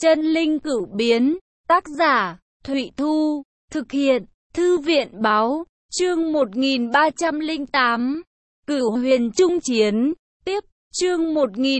Chân linh cửu biến, tác giả, Thụy Thu, thực hiện, Thư viện báo, chương 1308, Cửu huyền trung chiến, tiếp, chương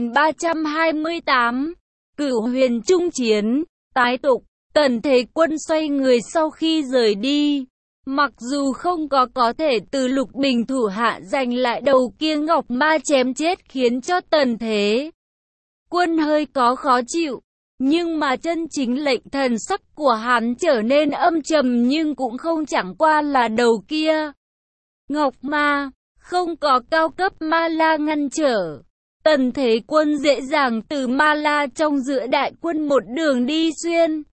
1328, Cửu huyền trung chiến, tái tục, Tần Thế Quân xoay người sau khi rời đi. Mặc dù không có thể từ Lục Bình thủ hạ giành lại đầu kia ngọc ma chém chết khiến cho Tần Thế Quân hơi có khó chịu, nhưng mà chân chính lệnh thần sắc của hắn trở nên âm trầm nhưng cũng không chẳng qua là đầu kia ngọc ma, không có cao cấp ma la ngăn trở. Tần Thế Quân dễ dàng từ ma la trong giữa đại quân một đường đi xuyên,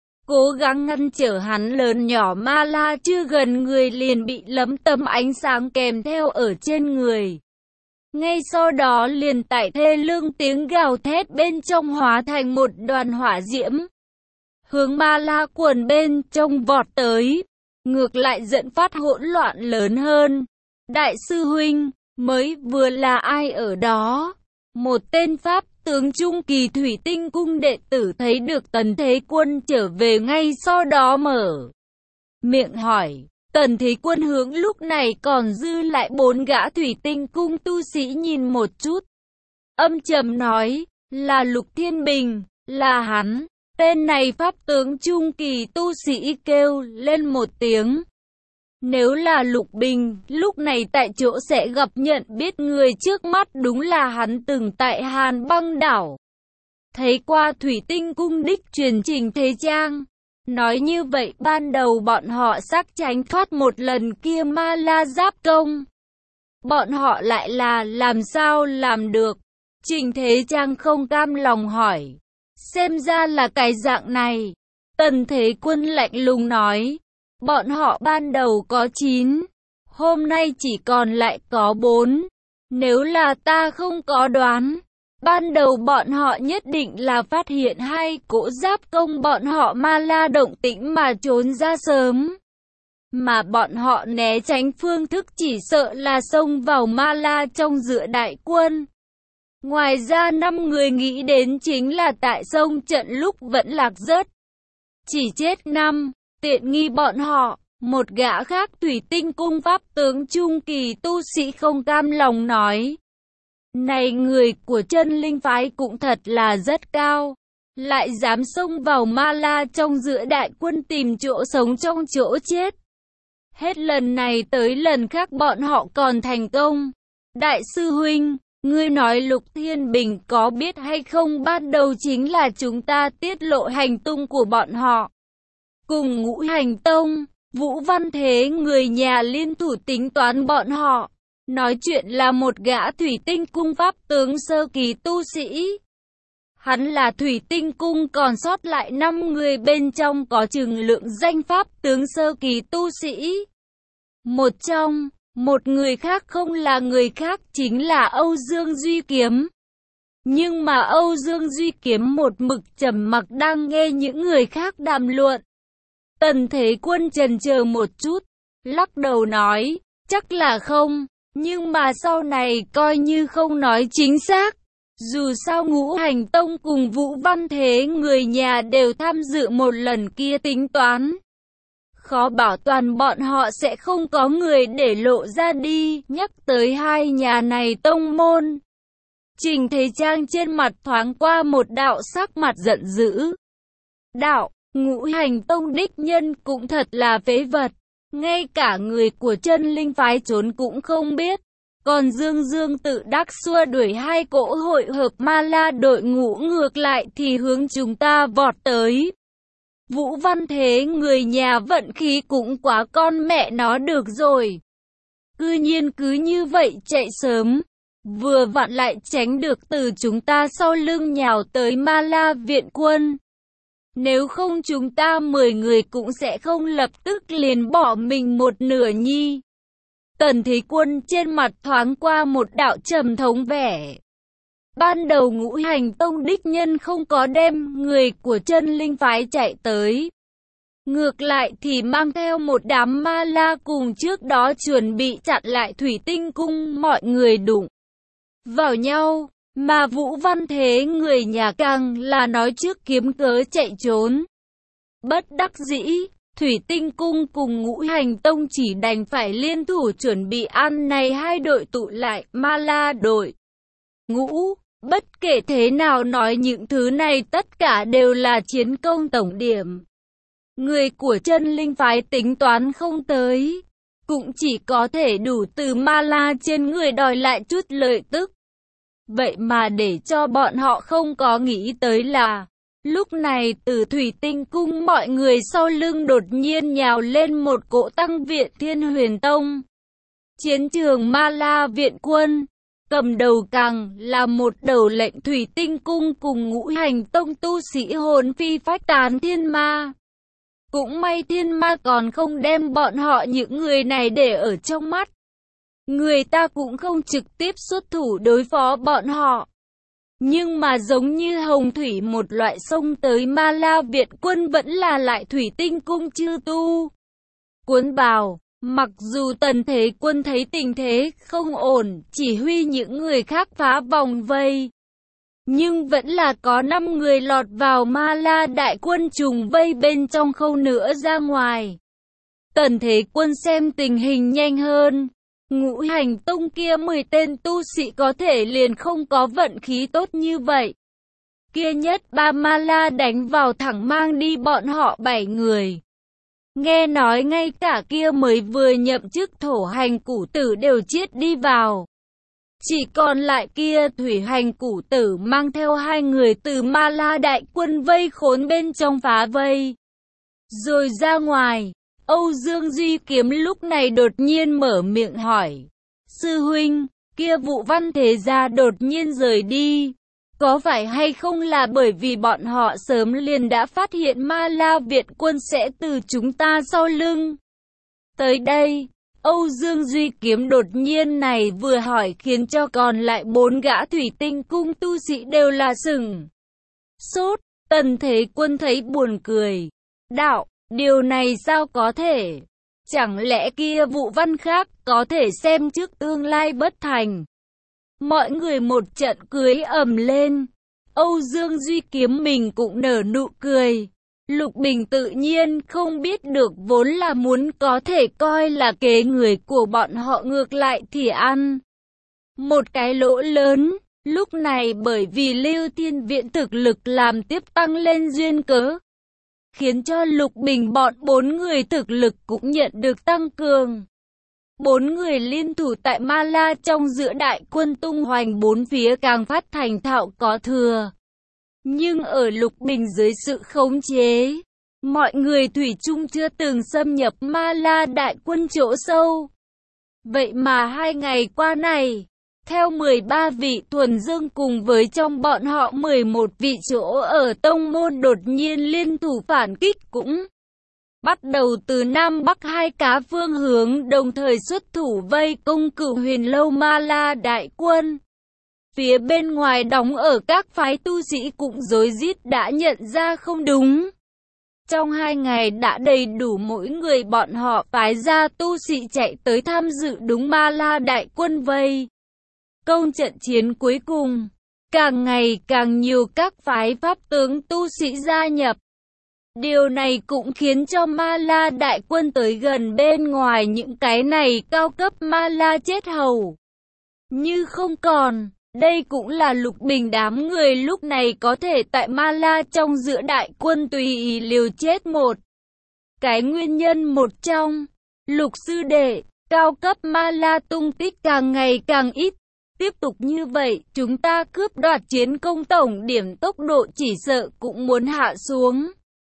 cố gắng ngăn trở hắn. Lớn nhỏ ma la chưa gần người liền bị lấm tấm ánh sáng kèm theo ở trên người. Ngay sau đó liền tại thê lương tiếng gào thét bên trong hóa thành một đoàn hỏa diễm, hướng ma la quần bên trong vọt tới, ngược lại dẫn phát hỗn loạn lớn hơn. Đại sư huynh, mới vừa là ai ở đó? Một tên pháp tướng trung kỳ Thủy Tinh cung đệ tử thấy được Tần Thế Quân trở về ngay sau đó mở miệng hỏi. Tần Thế Quân hướng lúc này còn dư lại 4 gã Thủy Tinh cung tu sĩ nhìn một chút, âm trầm nói, là Lục Thiên Bình, là hắn. Tên này pháp tướng trung kỳ tu sĩ kêu lên một tiếng. Nếu là Lục Bình, lúc này tại chỗ sẽ gặp nhận biết người trước mắt đúng là hắn từng tại Hàn Băng đảo thấy qua Thủy Tinh cung đích truyền Trình Thế Trang. Nói như vậy ban đầu bọn họ xác tránh thoát một lần kia ma la giáp công. Bọn họ lại là làm sao làm được? Trình Thế Trang không cam lòng hỏi. Xem ra là cái dạng này. Tần Thế Quân lạnh lùng nói. Bọn họ ban đầu có 9, hôm nay chỉ còn lại có 4. Nếu là ta không có đoán, ban đầu bọn họ nhất định là phát hiện 2 cỗ giáp công bọn họ ma la động tĩnh mà trốn ra sớm. Mà bọn họ né tránh phương thức chỉ sợ là xông vào ma la trong giữa đại quân. Ngoài ra 5 người nghĩ đến chính là tại sông trận lúc vẫn lạc rớt, chỉ chết 5, tiện nghi bọn họ. Một gã khác Thủy Tinh cung pháp tướng trung kỳ tu sĩ không cam lòng nói. Này người của chân linh phái cũng thật là rất cao, lại dám xông vào ma la trong giữa đại quân tìm chỗ sống trong chỗ chết. Hết lần này tới lần khác bọn họ còn thành công. Đại sư huynh, ngươi nói Lục Thiên Bình có biết hay không, ban đầu chính là chúng ta tiết lộ hành tung của bọn họ. Cùng Ngũ Hành Tông, Vũ Văn Thế người nhà liên thủ tính toán bọn họ. Nói chuyện là một gã Thủy Tinh cung pháp tướng sơ kỳ tu sĩ. Hắn là Thủy Tinh cung còn sót lại 5 người bên trong có chừng lượng danh pháp tướng sơ kỳ tu sĩ. Một người khác không là người khác chính là Âu Dương Duy Kiếm. Nhưng mà Âu Dương Duy Kiếm một mực trầm mặc đang nghe những người khác đàm luận. Tần Thế Quân chần chờ một chút, lắc đầu nói, chắc là không, nhưng mà sau này coi như không nói chính xác. Dù sao Ngũ Hành Tông cùng Vũ Văn Thế người nhà đều tham dự một lần kia tính toán. Khó bảo toàn bọn họ sẽ không có người để lộ ra đi. Nhắc tới hai nhà này tông môn, Trình Thế Trang trên mặt thoáng qua một đạo sắc mặt giận dữ. Đạo, Ngũ Hành Tông đích nhân cũng thật là phế vật, ngay cả người của chân linh phái trốn cũng không biết. Còn Dương tự đắc xua đuổi 2 cỗ hội hợp ma la đội ngũ ngược lại thì hướng chúng ta vọt tới. Vũ Văn Thế người nhà vận khí cũng quá con mẹ nó được rồi. Cư nhiên cứ như vậy chạy sớm, vừa vặn lại tránh được từ chúng ta sau lưng nhào tới ma la viện quân. Nếu không chúng ta 10 người cũng sẽ không lập tức liền bỏ mình một nửa nhi. Tần Thế Quân trên mặt thoáng qua một đạo trầm thống vẻ. Ban đầu Ngũ Hành Tông đích nhân không có đem người của chân linh phái chạy tới. Ngược lại thì mang theo một đám ma la cùng trước đó chuẩn bị chặn lại Thủy Tinh cung, mọi người đụng vào nhau. Mà Vũ Văn Thế người nhà càng là nói trước kiếm cớ chạy trốn. Bất đắc dĩ, Thủy Tinh Cung cùng Ngũ Hành Tông chỉ đành phải liên thủ chuẩn bị ăn này hai đội tụ lại, Ma La đội. Ngũ, bất kể thế nào nói những thứ này tất cả đều là chiến công tổng điểm. Người của chân linh phái tính toán không tới, cũng chỉ có thể đủ từ Ma La trên người đòi lại chút lợi tức. Vậy mà để cho bọn họ không có nghĩ tới là, lúc này từ Thủy Tinh Cung mọi người sau lưng đột nhiên nhào lên một cỗ tăng viện Thiên Huyền Tông. Chiến trường Ma La viện quân, cầm đầu càng là một đầu lệnh Thủy Tinh Cung cùng Ngũ Hành Tông tu sĩ hồn phi phách tán thiên ma. Cũng may thiên ma còn không đem bọn họ những người này để ở trong mắt. Người ta cũng không trực tiếp xuất thủ đối phó bọn họ. Nhưng mà giống như hồng thủy một loại sông tới Ma La viện quân vẫn là lại Thủy Tinh Cung chư tu. Cuốn vào, mặc dù Tần Thế Quân thấy tình thế không ổn, chỉ huy những người khác phá vòng vây. Nhưng vẫn là có 5 người lọt vào Ma La đại quân trùng vây bên trong khâu nữa ra ngoài. Tần Thế Quân xem tình hình nhanh hơn. Ngũ Hành Tông kia 10 tên tu sĩ có thể liền không có vận khí tốt như vậy. Kia nhất ba Ma La đánh vào thẳng mang đi bọn họ 7 người. Nghe nói ngay cả kia mới vừa nhậm chức thổ hành củ tử đều chiết đi vào. Chỉ còn lại kia thủy hành củ tử mang theo 2 người từ Ma La đại quân vây khốn bên trong phá vây. Rồi ra ngoài, Âu Dương Duy Kiếm lúc này đột nhiên mở miệng hỏi. Sư huynh, kia Vũ Văn Thế gia đột nhiên rời đi. Có phải hay không là bởi vì bọn họ sớm liền đã phát hiện Ma La viện quân sẽ từ chúng ta sau lưng? Tới đây, Âu Dương Duy Kiếm đột nhiên này vừa hỏi khiến cho còn lại 4 gã Thủy Tinh Cung tu sĩ đều là sửng sốt. Tần Thế Quân thấy buồn cười. Đạo, điều này sao có thể? Chẳng lẽ kia Vũ Văn khác có thể xem trước tương lai bất thành? Mọi người một trận cười ầm lên. Âu Dương Duy Kiếm mình cũng nở nụ cười. Lục Bình tự nhiên không biết được vốn là muốn có thể coi là kế người của bọn họ ngược lại thì ăn một cái lỗ lớn. Lúc này bởi vì Lưu Thiên Viện thực lực làm tiếp tăng lên duyên cớ, khiến cho Lục Bình bọn 4 người thực lực cũng nhận được tăng cường. 4 người liên thủ tại Ma La trong giữa đại quân tung hoành 4 phía càng phát thành thạo có thừa. Nhưng ở Lục Bình dưới sự khống chế, mọi người thủy chung chưa từng xâm nhập Ma La đại quân chỗ sâu. Vậy mà 2 ngày qua này, theo 13 vị thuần dương cùng với trong bọn họ 11 vị chỗ ở tông môn đột nhiên liên thủ phản kích cũng bắt đầu từ Nam Bắc 2 cá phương hướng đồng thời xuất thủ vây công Cửu Huyền Lâu Ma La đại quân. Phía bên ngoài đóng ở các phái tu sĩ cũng rối rít đã nhận ra không đúng. Trong 2 ngày đã đầy đủ mỗi người bọn họ phái ra tu sĩ chạy tới tham dự đúng Ma La đại quân vây công trận chiến cuối cùng. Càng ngày càng nhiều các phái pháp tướng tu sĩ gia nhập. Điều này cũng khiến cho Ma La đại quân tới gần bên ngoài những cái này cao cấp Ma La chết hầu như không còn. Đây cũng là Lục Bình đám người lúc này có thể tại Ma La trong giữa đại quân tùy ý liều chết một cái nguyên nhân một trong. Lục sư đệ, cao cấp Ma La tung tích càng ngày càng ít. Tiếp tục như vậy, chúng ta cướp đoạt chiến công tổng điểm tốc độ chỉ sợ cũng muốn hạ xuống.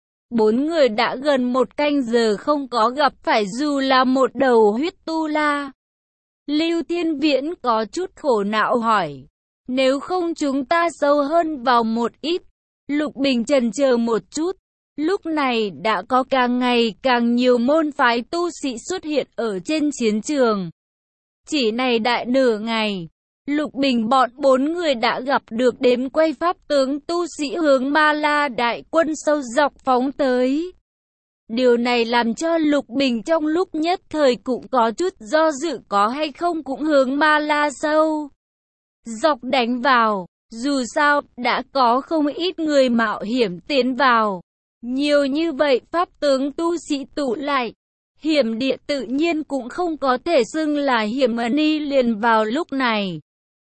4 người đã gần 1 canh giờ không có gặp phải dù là một đầu huyết tu la. Lưu Thiên Viễn có chút khổ não hỏi. Nếu không chúng ta sâu hơn vào một ít. Lục Bình chần chờ một chút. Lúc này đã có càng ngày càng nhiều môn phái tu sĩ xuất hiện ở trên chiến trường. Chỉ này đại nửa ngày, Lục Bình bọn 4 người đã gặp được đếm quay pháp tướng tu sĩ hướng Ma La đại quân sâu dọc phóng tới. Điều này làm cho Lục Bình trong lúc nhất thời cũng có chút do dự có hay không cũng hướng Ma La sâu dọc đánh vào. Dù sao, đã có không ít người mạo hiểm tiến vào. Nhiều như vậy pháp tướng tu sĩ tụ lại. Hiểm địa tự nhiên cũng không có thể xưng là hiểm ẩn. Liền vào lúc này,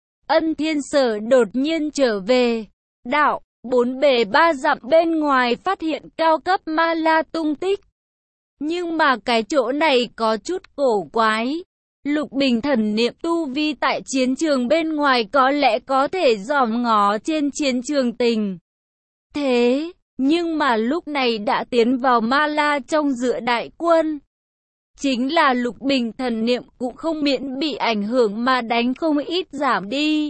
Ân Thiên Sở đột nhiên trở về. Đạo, 4 bề 3 dặm bên ngoài phát hiện cao cấp ma la tung tích. Nhưng mà cái chỗ này có chút cổ quái. Lục Bình thần niệm tu vi tại chiến trường bên ngoài có lẽ có thể dòm ngó trên chiến trường tình thế, nhưng mà lúc này đã tiến vào ma la trong giữa đại quân. Chính là Lục Bình thần niệm cũng không miễn bị ảnh hưởng mà đánh không ít giảm đi.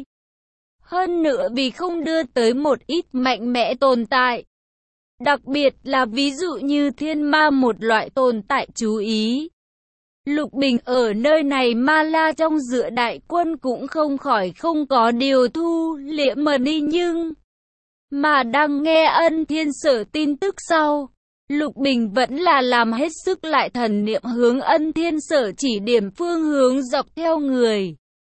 Hơn nữa vì không đưa tới một ít mạnh mẽ tồn tại. Đặc biệt là ví dụ như thiên ma, một loại tồn tại chú ý. Lục Bình ở nơi này ma la trong giữa đại quân cũng không khỏi không có điều thu liễm mà đi, nhưng mà đang nghe Ân Thiên Sở tin tức sau, Lục Bình vẫn là làm hết sức lại thần niệm hướng Ân Thiên Sở chỉ điểm phương hướng dọc theo người.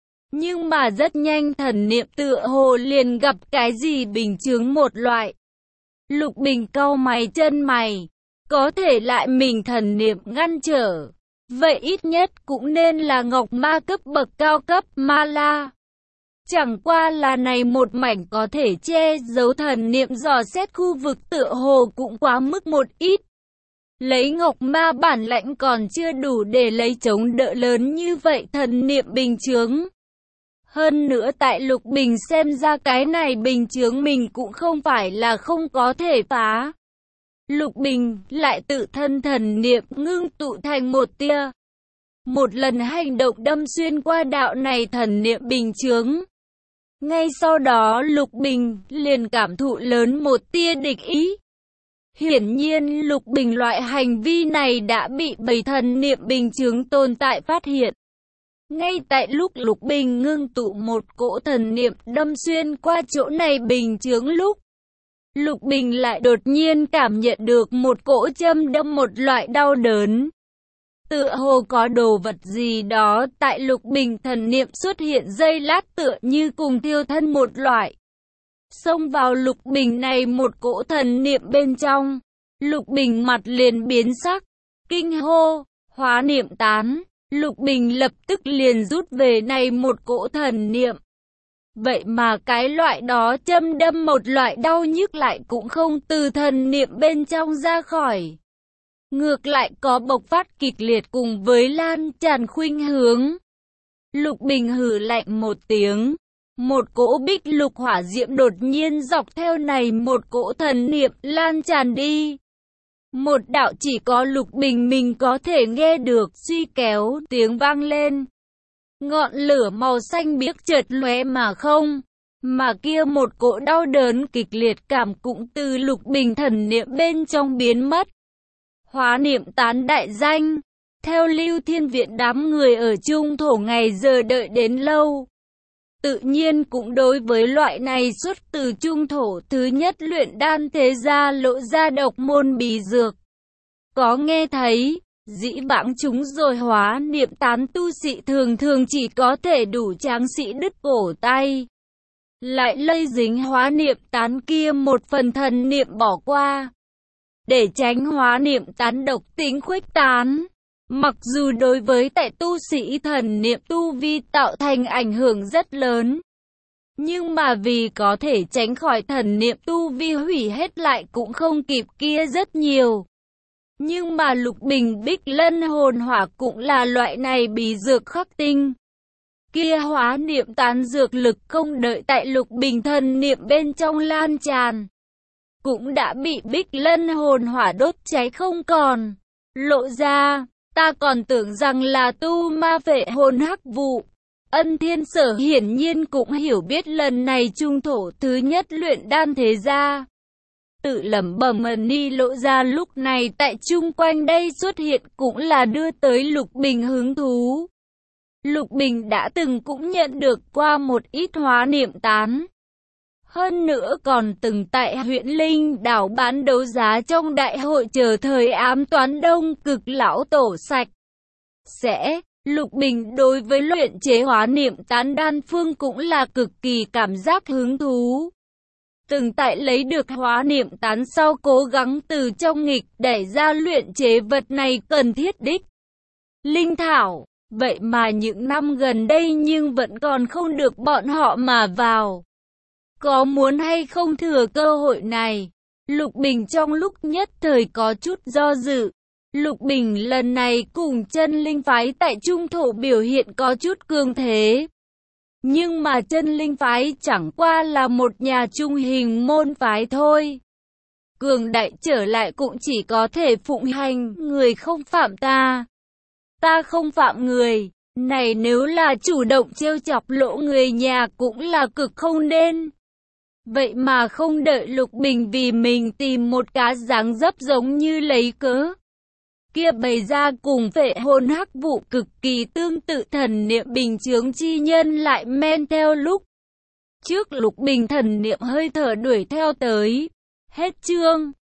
Nhưng mà rất nhanh thần niệm tựa hồ liền gặp cái gì bình chướng một loại. Lục Bình cau mày chân mày, có thể lại mình thần niệm ngăn trở. Vậy ít nhất cũng nên là ngọc ma cấp bậc cao cấp ma la. Chẳng qua là này một mảnh có thể che giấu thần niệm dò xét khu vực tựa hồ cũng quá mức một ít. Lấy ngọc ma bản lãnh còn chưa đủ để lấy chống đỡ lớn như vậy thần niệm bình chướng. Hơn nữa tại Lục Bình xem ra cái này bình chướng mình cũng không phải là không có thể phá. Lục Bình lại tự thân thần niệm ngưng tụ thành một tia. Một lần hành động đâm xuyên qua đạo này thần niệm bình chướng. Ngay sau đó Lục Bình liền cảm thụ lớn một tia địch ý. Hiển nhiên Lục Bình loại hành vi này đã bị bầy thần niệm bình chướng tồn tại phát hiện. Ngay tại lúc Lục Bình ngưng tụ một cỗ thần niệm đâm xuyên qua chỗ này bình chướng lúc, Lục Bình lại đột nhiên cảm nhận được một cỗ châm đâm, một loại đau đớn. Tựa hồ có đồ vật gì đó tại Lục Bình thần niệm xuất hiện giây lát tựa như cùng thiêu thân một loại. Xông vào Lục Bình này một cỗ thần niệm bên trong, Lục Bình mặt liền biến sắc, kinh hô, hóa niệm tán. Lục Bình lập tức liền rút về này một cỗ thần niệm. Vậy mà cái loại đó châm đâm, một loại đau nhức lại cũng không từ thần niệm bên trong ra khỏi. Ngược lại có bộc phát kịch liệt cùng với lan tràn khuynh hướng. Lục Bình hừ lạnh một tiếng. Một cỗ bích lục hỏa diễm đột nhiên dọc theo này một cỗ thần niệm lan tràn đi. Một đạo chỉ có Lục Bình mình có thể nghe được suy kéo tiếng vang lên. Ngọn lửa màu xanh biếc chợt lóe mà không. Mà kia một cỗ đau đớn kịch liệt cảm cũng từ Lục Bình thần niệm bên trong biến mất. Hóa niệm tán đại danh. Theo Lưu Thiên Viện đám người ở Trung Thổ ngày giờ đợi đến lâu. Tự nhiên cũng đối với loại này xuất từ Trung Thổ thứ nhất luyện đan thế gia lộ ra độc môn bí dược. Có nghe thấy, dĩ vãng chúng rồi hóa niệm tán tu sĩ thường thường chỉ có thể đủ tráng sĩ đứt cổ tay. Lại lây dính hóa niệm tán kia một phần thần niệm bỏ qua. Để tránh hóa niệm tán độc tính khuếch tán. Mặc dù đối với tại tu sĩ thần niệm tu vi tạo thành ảnh hưởng rất lớn. Nhưng mà vì có thể tránh khỏi thần niệm tu vi hủy hết lại cũng không kịp kia rất nhiều. Nhưng mà Lục Bình Bích Lân hồn hỏa cũng là loại này bí dược khắc tinh. Kia hóa niệm tán dược lực không đợi tại Lục Bình thần niệm bên trong lan tràn. Cũng đã bị Bích Lân hồn hỏa đốt cháy không còn. Lộ ra, ta còn tưởng rằng là tu ma vệ hồn hắc vụ. Ân Thiên Sở hiển nhiên cũng hiểu biết lần này Trung Thổ thứ nhất luyện đan thế gia. Tự lẩm bẩm ni lộ ra lúc này tại chung quanh đây xuất hiện cũng là đưa tới Lục Bình hứng thú. Lục Bình đã từng cũng nhận được qua một ít hóa niệm tán. Hơn nữa còn từng tại huyện Linh đảo bán đấu giá trong đại hội chờ thời ám toán đông cực lão tổ sạch. Lục Bình đối với luyện chế hóa niệm tán đan phương cũng là cực kỳ cảm giác hứng thú. Từng tại lấy được hóa niệm tán sau cố gắng từ trong nghịch đẩy ra luyện chế vật này cần thiết đích. Linh thảo, vậy mà những năm gần đây nhưng vẫn còn không được bọn họ mà vào. Có muốn hay không thừa cơ hội này? Lục Bình trong lúc nhất thời có chút do dự. Lục Bình lần này cùng chân linh phái tại trung thổ biểu hiện có chút cường thế. Nhưng mà chân linh phái chẳng qua là một nhà trung hình môn phái thôi. Cường đại trở lại cũng chỉ có thể phụng hành, người không phạm ta. Ta không phạm người. Này nếu là chủ động trêu chọc lỗ người nhà cũng là cực không nên. Vậy mà không đợi Lục Bình vì mình tìm một cá dáng dấp giống như lấy cớ. Kia bày ra cùng Phệ Hồn Hắc Vụ cực kỳ tương tự thần niệm bình chướng chi nhân lại men theo lúc trước Lục Bình thần niệm hơi thở đuổi theo tới. Hết chương.